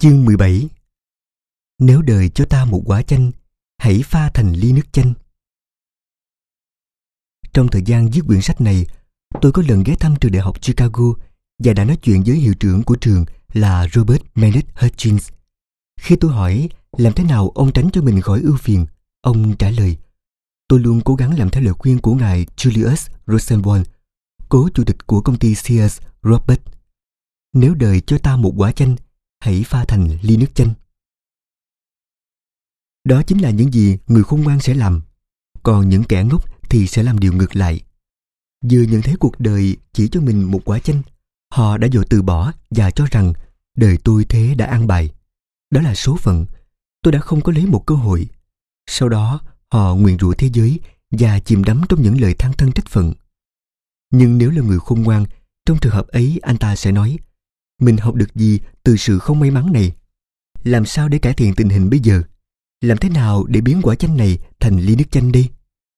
Chương 17. Nếu đời cho ta một quả chanh, hãy pha thành ly nước chanh. Trong thời gian viết quyển sách này, tôi có lần ghé thăm trường đại học Chicago và đã nói chuyện với hiệu trưởng của trường là Robert Maynard Hutchins. Khi tôi hỏi làm thế nào ông tránh cho mình khỏi ưu phiền, ông trả lời: tôi luôn cố gắng làm theo lời khuyên của ngài Julius Rosenbaum, cố chủ tịch của công ty Sears Roebuck. Nếu đời cho ta một quả chanh, hãy pha thành ly nước chanh. Đó chính là những gì người khôn ngoan sẽ làm, còn những kẻ ngốc thì sẽ làm điều ngược lại. Vừa nhận thấy cuộc đời chỉ cho mình một quả chanh, họ đã vội từ bỏ và cho rằng đời tôi thế đã an bài. Đó là số phận, tôi đã không có lấy một cơ hội. Sau đó họ nguyền rủa thế giới và chìm đắm trong những lời than thân trách phận. Nhưng nếu là người khôn ngoan, trong trường hợp ấy anh ta sẽ nói: mình học được gì từ sự không may mắn này? Làm sao để cải thiện tình hình bây giờ? Làm thế nào để biến quả chanh này thành ly nước chanh đi?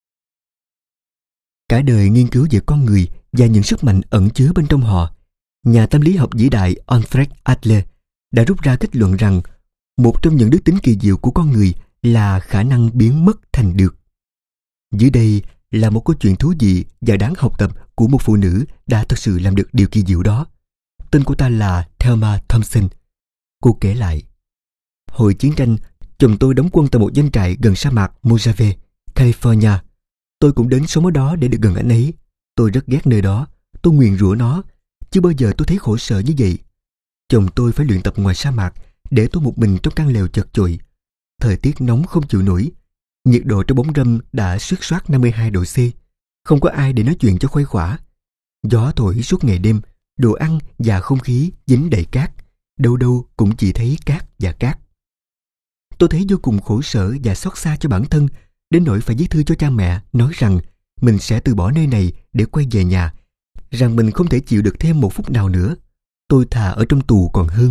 Cả đời nghiên cứu về con người và những sức mạnh ẩn chứa bên trong họ, nhà tâm lý học vĩ đại Alfred Adler đã rút ra kết luận rằng một trong những đức tính kỳ diệu của con người là khả năng biến mất thành được. Dưới đây là một câu chuyện thú vị và đáng học tập của một phụ nữ đã thực sự làm được điều kỳ diệu đó. Tên của ta là Thelma Thompson. Cô kể lại: hồi chiến tranh, chồng tôi đóng quân tại một doanh trại gần sa mạc Mojave, California. Tôi cũng đến sống ở đó để được gần anh ấy. Tôi rất ghét nơi đó. Tôi nguyền rủa nó. Chưa bao giờ tôi thấy khổ sở như vậy. Chồng tôi phải luyện tập ngoài sa mạc, để tôi một mình trong căn lều chật chội. Thời tiết nóng không chịu nổi. Nhiệt độ trong bóng râm đã xước soát 52 độ C. Không có ai để nói chuyện cho khuây khỏa. Gió thổi suốt ngày đêm. Đồ ăn và không khí dính đầy cát. Đâu đâu cũng chỉ thấy cát và cát. Tôi thấy vô cùng khổ sở và xót xa cho bản thân, đến nỗi phải viết thư cho cha mẹ nói rằng mình sẽ từ bỏ nơi này để quay về nhà, rằng mình không thể chịu được thêm một phút nào nữa. Tôi thà ở trong tù còn hơn.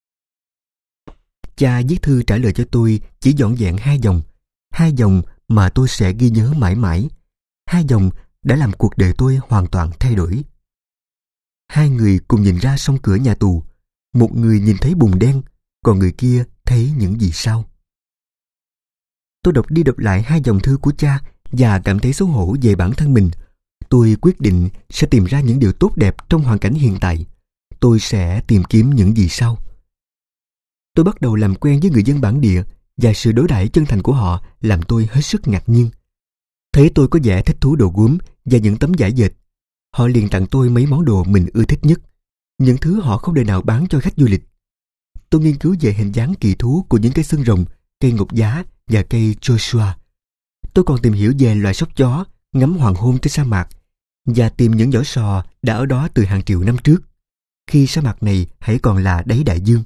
Cha viết thư trả lời cho tôi chỉ vỏn vẹn 2 dòng mà tôi sẽ ghi nhớ mãi mãi. 2 dòng đã làm cuộc đời tôi hoàn toàn thay đổi. 2 người cùng nhìn ra song cửa nhà tù. Một người nhìn thấy bùn đen, còn người kia thấy những gì sau. Tôi đọc đi đọc lại 2 dòng thư của cha và cảm thấy xấu hổ về bản thân mình. Tôi quyết định sẽ tìm ra những điều tốt đẹp trong hoàn cảnh hiện tại. Tôi sẽ tìm kiếm những gì sau. Tôi bắt đầu làm quen với người dân bản địa và sự đối đãi chân thành của họ làm tôi hết sức ngạc nhiên. Thấy tôi có vẻ thích thú đồ gốm và những tấm vải dệt, họ liền tặng tôi mấy món đồ mình ưa thích nhất, những thứ họ không đời nào bán cho khách du lịch. Tôi nghiên cứu về hình dáng kỳ thú của những cây xương rồng, cây ngọc giá và cây Joshua. Tôi còn tìm hiểu về loài sóc chó, ngắm hoàng hôn trên sa mạc và tìm những vỏ sò đã ở đó từ hàng triệu năm trước, khi sa mạc này hãy còn là đáy đại dương.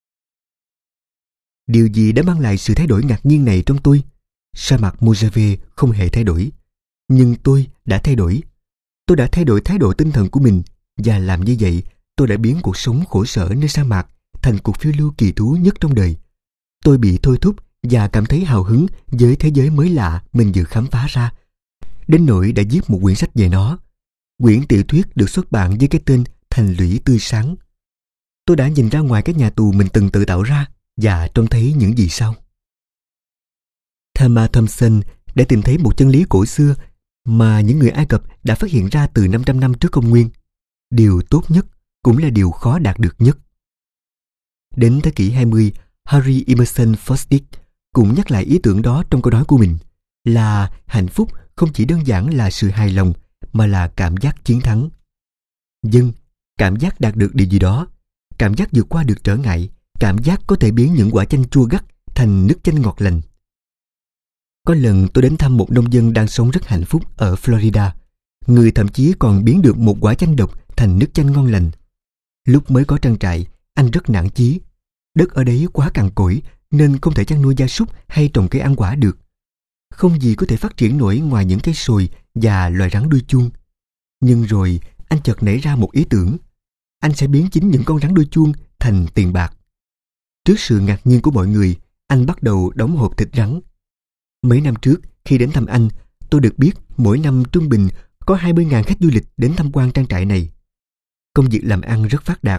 Điều gì đã mang lại sự thay đổi ngạc nhiên này trong tôi? Sa mạc Mojave không hề thay đổi, nhưng tôi đã thay đổi. Tôi đã thay đổi thái độ tinh thần của mình, và làm như vậy, tôi đã biến cuộc sống khổ sở nơi sa mạc thành cuộc phiêu lưu kỳ thú nhất trong đời. Tôi bị thôi thúc và cảm thấy hào hứng với thế giới mới lạ mình vừa khám phá ra, đến nỗi đã viết một quyển sách về nó. Quyển tiểu thuyết được xuất bản với cái tên Thành Lũy Tươi Sáng. Tôi đã nhìn ra ngoài cái nhà tù mình từng tự tạo ra và trông thấy những gì sau. Thelma Thompson đã tìm thấy một chân lý cổ xưa mà những người Ai Cập đã phát hiện ra từ 500 năm trước công nguyên. Điều tốt nhất cũng là điều khó đạt được nhất. Đến thế kỷ 20, Harry Emerson Fosdick cũng nhắc lại ý tưởng đó trong câu nói của mình, là hạnh phúc không chỉ đơn giản là sự hài lòng mà là cảm giác chiến thắng. Vâng, cảm giác đạt được điều gì đó, cảm giác vượt qua được trở ngại, cảm giác có thể biến những quả chanh chua gắt thành nước chanh ngọt lành. Có lần tôi đến thăm một nông dân đang sống rất hạnh phúc ở Florida. Người thậm chí còn biến được một quả chanh độc thành nước chanh ngon lành. Lúc mới có trang trại, anh rất nản chí. Đất ở đấy quá cằn cỗi nên không thể chăn nuôi gia súc hay trồng cây ăn quả được. Không gì có thể phát triển nổi ngoài những cây sồi và loài rắn đuôi chuông. Nhưng rồi anh chợt nảy ra một ý tưởng. Anh sẽ biến chính những con rắn đuôi chuông thành tiền bạc. Trước sự ngạc nhiên của mọi người, anh bắt đầu đóng hộp thịt rắn. Mấy năm trước, khi đến thăm anh, tôi được biết mỗi năm trung bình có 20.000 khách du lịch đến tham quan trang trại này. Công việc làm ăn rất phát đạt.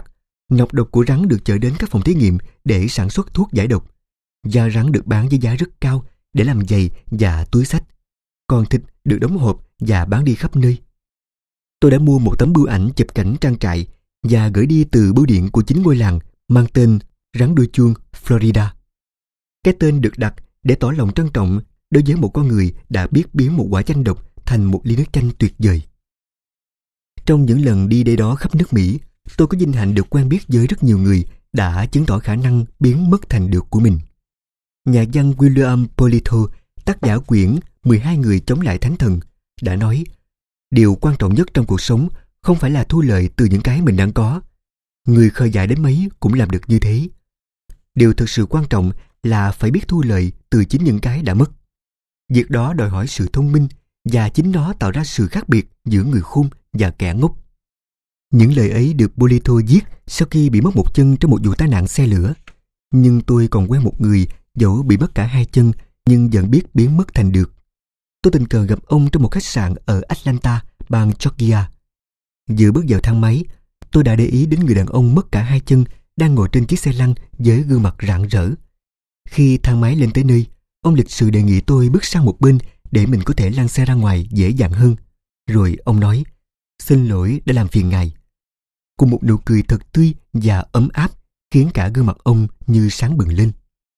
Nọc độc của rắn được chở đến các phòng thí nghiệm để sản xuất thuốc giải độc. Da rắn được bán với giá rất cao để làm giày và túi xách. Còn thịt được đóng hộp và bán đi khắp nơi. Tôi đã mua một tấm bưu ảnh chụp cảnh trang trại và gửi đi từ bưu điện của chính ngôi làng mang tên Rắn Đuôi Chuông, Florida. Cái tên được đặt để tỏ lòng trân trọng đối với một con người đã biết biến một quả chanh độc thành một ly nước chanh tuyệt vời. Trong những lần đi đây đó khắp nước Mỹ, tôi có vinh hạnh được quen biết với rất nhiều người đã chứng tỏ khả năng biến mất thành được của mình. Nhà văn William Polito, tác giả quyển 12 người chống lại thánh thần, đã nói: điều quan trọng nhất trong cuộc sống không phải là thu lợi từ những cái mình đang có. Người khờ dại đến mấy cũng làm được như thế. Điều thực sự quan trọng là phải biết thu lợi từ chính những cái đã mất. Việc đó đòi hỏi sự thông minh và chính nó tạo ra sự khác biệt giữa người khôn và kẻ ngốc. Những lời ấy được Polito viết sau khi bị mất một chân trong một vụ tai nạn xe lửa. Nhưng tôi còn quen một người dẫu bị mất cả hai chân nhưng vẫn biết biến mất thành được. Tôi tình cờ gặp ông trong một khách sạn ở Atlanta, bang Georgia. Vừa bước vào thang máy, tôi đã để ý đến người đàn ông mất cả hai chân đang ngồi trên chiếc xe lăn với gương mặt rạng rỡ. Khi thang máy lên tới nơi, ông lịch sự đề nghị tôi bước sang một bên để mình có thể lăn xe ra ngoài dễ dàng hơn. Rồi ông nói: "Xin lỗi đã làm phiền ngài." Cùng một nụ cười thật tươi và ấm áp khiến cả gương mặt ông như sáng bừng lên.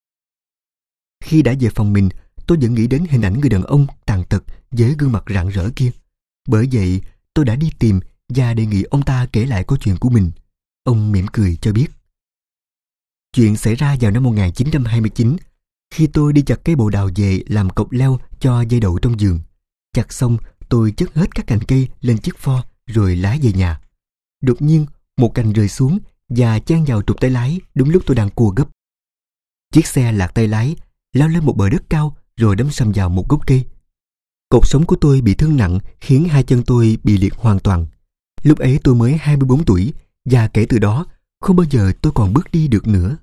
Khi đã về phòng mình, tôi vẫn nghĩ đến hình ảnh người đàn ông tàn tật với gương mặt rạng rỡ kia. Bởi vậy, tôi đã đi tìm và đề nghị ông ta kể lại câu chuyện của mình. Ông mỉm cười cho biết. Chuyện xảy ra vào năm 1929, khi tôi đi chặt cây bồ đào về làm cọc leo cho dây đậu trong vườn. Chặt xong, tôi chất hết các cành cây lên chiếc pho rồi lái về nhà. Đột nhiên, một cành rơi xuống và chen vào trục tay lái đúng lúc tôi đang cua gấp. Chiếc xe lạc tay lái, lao lên một bờ đất cao rồi đâm sầm vào một gốc cây. Cột sống của tôi bị thương nặng khiến hai chân tôi bị liệt hoàn toàn. Lúc ấy tôi mới 24 tuổi và kể từ đó không bao giờ tôi còn bước đi được nữa.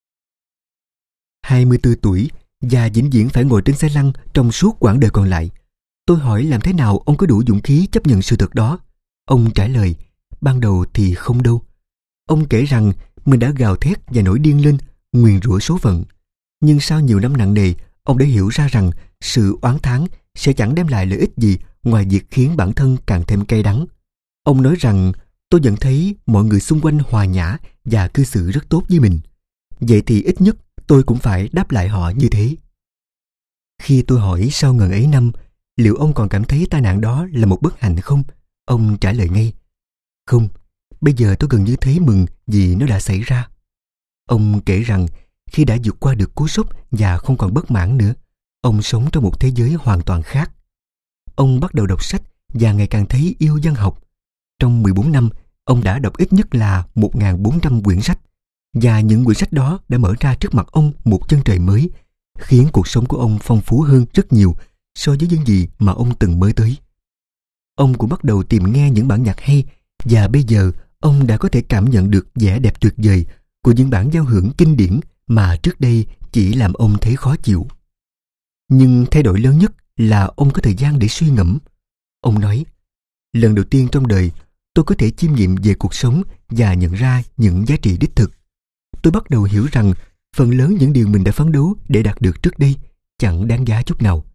24 tuổi và vĩnh viễn phải ngồi trên xe lăn trong suốt quãng đời còn lại. Tôi hỏi làm thế nào ông có đủ dũng khí chấp nhận sự thật đó. Ông trả lời: ban đầu thì không đâu. Ông kể rằng mình đã gào thét và nổi điên lên, nguyền rủa số phận. Nhưng sau nhiều năm nặng nề, ông đã hiểu ra rằng sự oán thán sẽ chẳng đem lại lợi ích gì ngoài việc khiến bản thân càng thêm cay đắng. Ông nói rằng tôi vẫn thấy mọi người xung quanh hòa nhã và cư xử rất tốt với mình. Vậy thì ít nhất tôi cũng phải đáp lại họ như thế. Khi tôi hỏi sau ngần ấy năm, liệu ông còn cảm thấy tai nạn đó là một bất hạnh không? Ông trả lời ngay: không, bây giờ tôi gần như thấy mừng vì nó đã xảy ra. Ông kể rằng khi đã vượt qua được cú sốc và không còn bất mãn nữa, ông sống trong một thế giới hoàn toàn khác. Ông bắt đầu đọc sách và ngày càng thấy yêu văn học. Trong 14 năm, ông đã đọc ít nhất là 1.400 quyển sách, và những quyển sách đó đã mở ra trước mặt ông một chân trời mới, khiến cuộc sống của ông phong phú hơn rất nhiều so với những gì mà ông từng mơ tới. Ông cũng bắt đầu tìm nghe những bản nhạc hay, và bây giờ ông đã có thể cảm nhận được vẻ đẹp tuyệt vời của những bản giao hưởng kinh điển mà trước đây chỉ làm ông thấy khó chịu. Nhưng thay đổi lớn nhất là ông có thời gian để suy ngẫm. Ông nói: lần đầu tiên trong đời, tôi có thể chiêm nghiệm về cuộc sống và nhận ra những giá trị đích thực. Tôi bắt đầu hiểu rằng phần lớn những điều mình đã phấn đấu để đạt được trước đây chẳng đáng giá chút nào.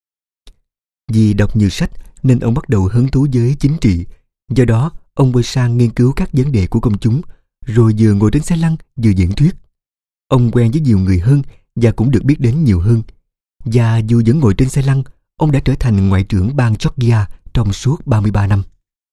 Vì đọc nhiều sách nên ông bắt đầu hứng thú với chính trị. Do đó, ông quay sang nghiên cứu các vấn đề của công chúng, rồi vừa ngồi trên xe lăn vừa diễn thuyết. Ông quen với nhiều người hơn và cũng được biết đến nhiều hơn. Và dù vẫn ngồi trên xe lăn, ông đã trở thành ngoại trưởng bang Georgia trong suốt 33 năm.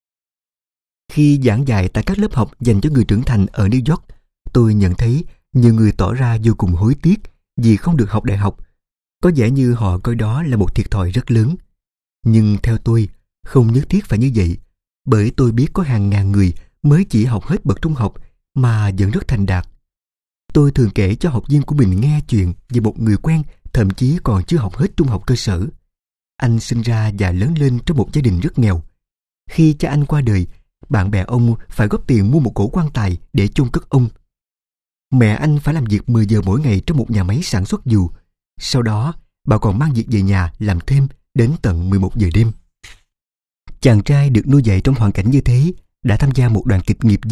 Khi giảng dạy tại các lớp học dành cho người trưởng thành ở New York, tôi nhận thấy nhiều người tỏ ra vô cùng hối tiếc vì không được học đại học. Có vẻ như họ coi đó là một thiệt thòi rất lớn. Nhưng theo tôi, không nhất thiết phải như vậy, bởi tôi biết có hàng ngàn người mới chỉ học hết bậc trung học mà vẫn rất thành đạt. Tôi thường kể cho học viên của mình nghe chuyện về một người quen thậm chí còn chưa học hết trung học cơ sở. Anh sinh ra và lớn lên trong một gia đình rất nghèo. Khi cha anh qua đời, bạn bè ông phải góp tiền mua một cỗ quan tài để chôn cất ông. Mẹ anh phải làm việc 10 giờ mỗi ngày trong một nhà máy sản xuất dù. Sau đó, bà còn mang việc về nhà làm thêm đến tận 11 giờ đêm. Chàng trai được nuôi dạy trong hoàn cảnh như thế đã tham gia một đoàn kịch nghiệp dư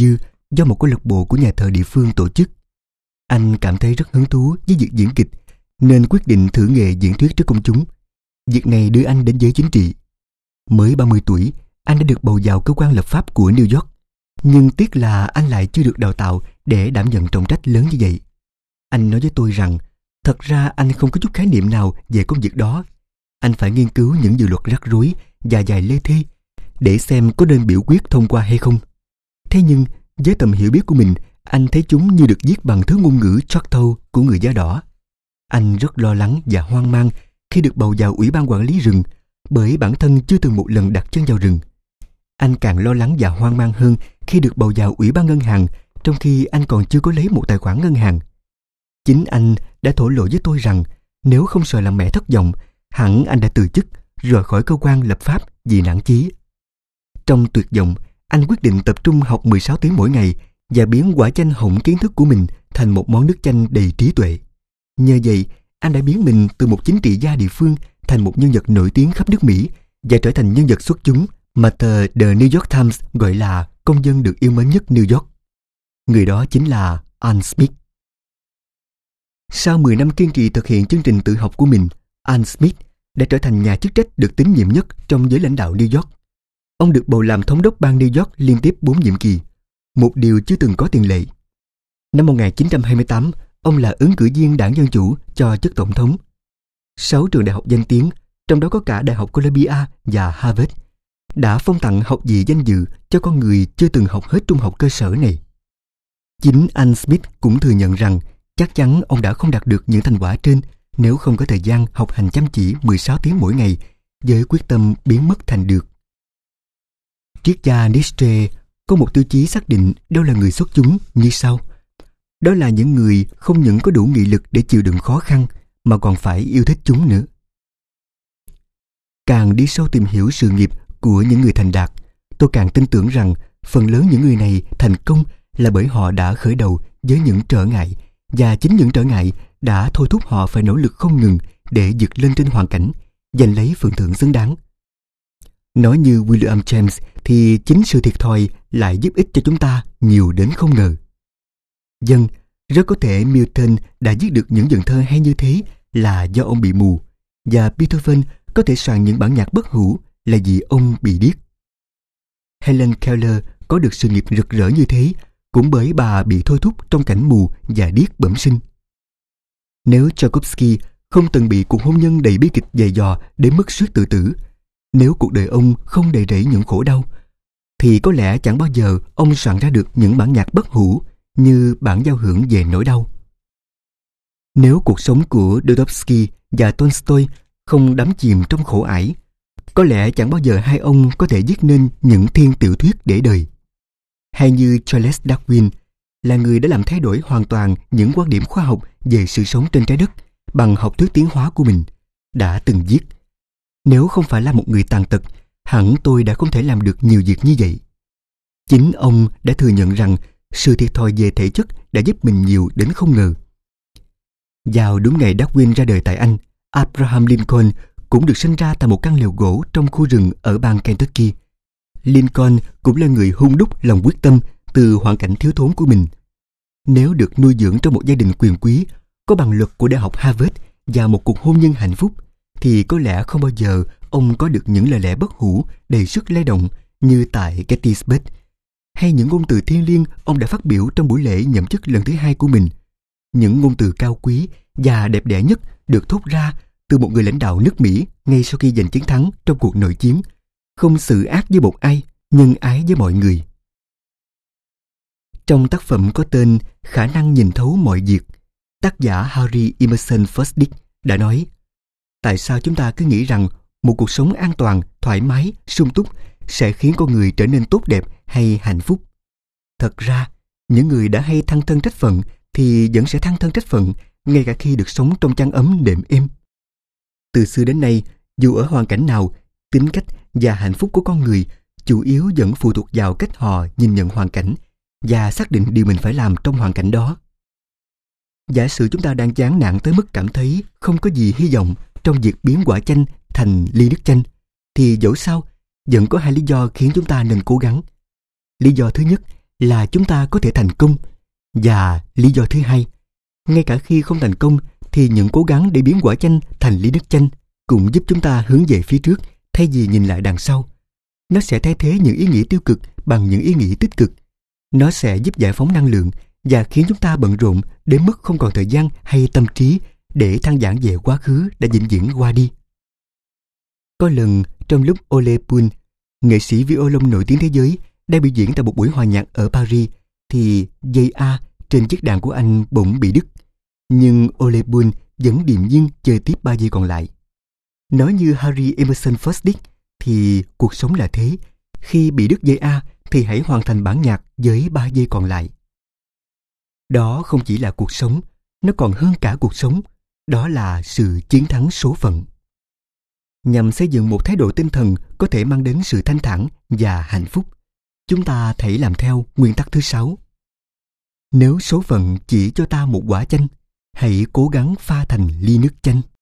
do một câu lạc bộ của nhà thờ địa phương tổ chức. Anh cảm thấy rất hứng thú với việc diễn kịch nên quyết định thử nghề diễn thuyết trước công chúng. Việc này đưa anh đến giới chính trị. Mới 30 tuổi, anh đã được bầu vào cơ quan lập pháp của New York. Nhưng tiếc là anh lại chưa được đào tạo để đảm nhận trọng trách lớn như vậy. Anh nói với tôi rằng thật ra anh không có chút khái niệm nào về công việc đó. Anh phải nghiên cứu những dự luật rắc rối và vài lê thê để xem có nên biểu quyết thông qua hay không. Thế nhưng với tầm hiểu biết của mình, anh thấy chúng như được viết bằng thứ ngôn ngữ Choctaw của người da đỏ. Anh rất lo lắng và hoang mang khi được bầu vào Ủy ban quản lý rừng, bởi bản thân chưa từng một lần đặt chân vào rừng. Anh càng lo lắng và hoang mang hơn khi được bầu vào Ủy ban ngân hàng, trong khi anh còn chưa có lấy một tài khoản ngân hàng. Chính anh đã thổ lộ với tôi rằng nếu không sợ làm mẹ thất vọng, hẳn anh đã từ chức, rời khỏi cơ quan lập pháp vì nản chí. Trong tuyệt vọng, anh quyết định tập trung học 16 tiếng mỗi ngày và biến quả chanh hỏng kiến thức của mình thành một món nước chanh đầy trí tuệ. Nhờ vậy, anh đã biến mình từ một chính trị gia địa phương thành một nhân vật nổi tiếng khắp nước Mỹ và trở thành nhân vật xuất chúng mà tờ The New York Times gọi là công dân được yêu mến nhất New York. Người đó chính là Al Smith. Sau 10 năm kiên trì thực hiện chương trình tự học của mình, Al Smith đã trở thành nhà chức trách được tín nhiệm nhất trong giới lãnh đạo New York. Ông được bầu làm thống đốc bang New York liên tiếp 4 nhiệm kỳ, một điều chưa từng có tiền lệ. Năm 1928, ông là ứng cử viên đảng Dân Chủ cho chức tổng thống. 6 trường đại học danh tiếng, trong đó có cả Đại học Columbia và Harvard, đã phong tặng học vị danh dự cho con người chưa từng học hết trung học cơ sở này. Chính Al Smith cũng thừa nhận rằng chắc chắn ông đã không đạt được những thành quả trên nếu không có thời gian học hành chăm chỉ 16 tiếng mỗi ngày với quyết tâm biến mất thành được. Triết gia Nietzsche có một tiêu chí xác định đâu là người xuất chúng như sau: đó là những người không những có đủ nghị lực để chịu đựng khó khăn mà còn phải yêu thích chúng nữa. Càng đi sâu tìm hiểu sự nghiệp của những người thành đạt, tôi càng tin tưởng rằng phần lớn những người này thành công là bởi họ đã khởi đầu với những trở ngại, và chính những trở ngại đã thôi thúc họ phải nỗ lực không ngừng để vượt lên trên hoàn cảnh, giành lấy phần thưởng xứng đáng. Nói như William James thì chính sự thiệt thòi lại giúp ích cho chúng ta nhiều đến không ngờ. Vâng, rất có thể Milton đã viết được những vần thơ hay như thế là do ông bị mù, và Beethoven có thể soạn những bản nhạc bất hủ là vì ông bị điếc. Helen Keller có được sự nghiệp rực rỡ như thế cũng bởi bà bị thôi thúc trong cảnh mù và điếc bẩm sinh. Nếu Tchaikovsky không từng bị cuộc hôn nhân đầy bi kịch dày dò đến mức suýt tự tử, nếu cuộc đời ông không đầy rẫy những khổ đau, thì có lẽ chẳng bao giờ ông soạn ra được những bản nhạc bất hủ như bản giao hưởng về nỗi đau. Nếu cuộc sống của Dostoevsky và Tolstoy không đắm chìm trong khổ ải, có lẽ chẳng bao giờ hai ông có thể viết nên những thiên tiểu thuyết để đời. Hay như Charles Darwin, là người đã làm thay đổi hoàn toàn những quan điểm khoa học về sự sống trên trái đất bằng học thuyết tiến hóa của mình, đã từng viết: nếu không phải là một người tàn tật, hẳn tôi đã không thể làm được nhiều việc như vậy. Chính ông đã thừa nhận rằng sự thiệt thòi về thể chất đã giúp mình nhiều đến không ngờ. Vào đúng ngày Darwin ra đời tại Anh, Abraham Lincoln cũng được sinh ra tại một căn lều gỗ trong khu rừng ở bang Kentucky. Lincoln cũng là người hun đúc lòng quyết tâm từ hoàn cảnh thiếu thốn của mình. Nếu được nuôi dưỡng trong một gia đình quyền quý, có bằng luật của Đại học Harvard và một cuộc hôn nhân hạnh phúc, thì có lẽ không bao giờ ông có được những lời lẽ bất hủ đầy sức lay động như tại Gettysburg, hay những ngôn từ thiêng liêng ông đã phát biểu trong buổi lễ nhậm chức lần thứ 2 của mình. Những ngôn từ cao quý và đẹp đẽ nhất được thốt ra từ một người lãnh đạo nước Mỹ ngay sau khi giành chiến thắng trong cuộc nội chiến: không xử ác với một ai, nhân ái với mọi người. Trong tác phẩm có tên Khả năng nhìn thấu mọi việc, tác giả Harry Emerson Fosdick đã nói: tại sao chúng ta cứ nghĩ rằng một cuộc sống an toàn, thoải mái, sung túc sẽ khiến con người trở nên tốt đẹp hay hạnh phúc? Thật ra, những người đã hay thăng thân trách phận thì vẫn sẽ thăng thân trách phận ngay cả khi được sống trong chăn ấm đệm êm. Từ xưa đến nay, dù ở hoàn cảnh nào, tính cách và hạnh phúc của con người chủ yếu vẫn phụ thuộc vào cách họ nhìn nhận hoàn cảnh và xác định điều mình phải làm trong hoàn cảnh đó. Giả sử chúng ta đang chán nản tới mức cảm thấy không có gì hy vọng trong việc biến quả chanh thành ly nước chanh, thì dẫu sao vẫn có 2 lý do khiến chúng ta nên cố gắng. Lý do thứ nhất là chúng ta có thể thành công. Và lý do thứ hai, ngay cả khi không thành công thì những cố gắng để biến quả chanh thành ly nước chanh cũng giúp chúng ta hướng về phía trước thay vì nhìn lại đằng sau. Nó sẽ thay thế những ý nghĩ tiêu cực bằng những ý nghĩ tích cực. Nó sẽ giúp giải phóng năng lượng và khiến chúng ta bận rộn đến mức không còn thời gian hay tâm trí để than vãn về quá khứ đã vĩnh viễn qua đi. Có lần trong lúc Ole Bull, nghệ sĩ violon nổi tiếng thế giới, đang biểu diễn tại một buổi hòa nhạc ở Paris, thì dây A trên chiếc đàn của anh bỗng bị đứt. Nhưng Ole Bull vẫn điềm nhiên chơi tiếp 3 giây còn lại. Nói như Harry Emerson Fosdick thì cuộc sống là thế. Khi bị đứt dây A thì hãy hoàn thành bản nhạc với 3 giây còn lại. Đó không chỉ là cuộc sống, nó còn hơn cả cuộc sống. Đó là sự chiến thắng số phận. Nhằm xây dựng một thái độ tinh thần có thể mang đến sự thanh thản và hạnh phúc, chúng ta hãy làm theo nguyên tắc thứ 6. Nếu số phận chỉ cho ta một quả chanh, hãy cố gắng pha thành ly nước chanh.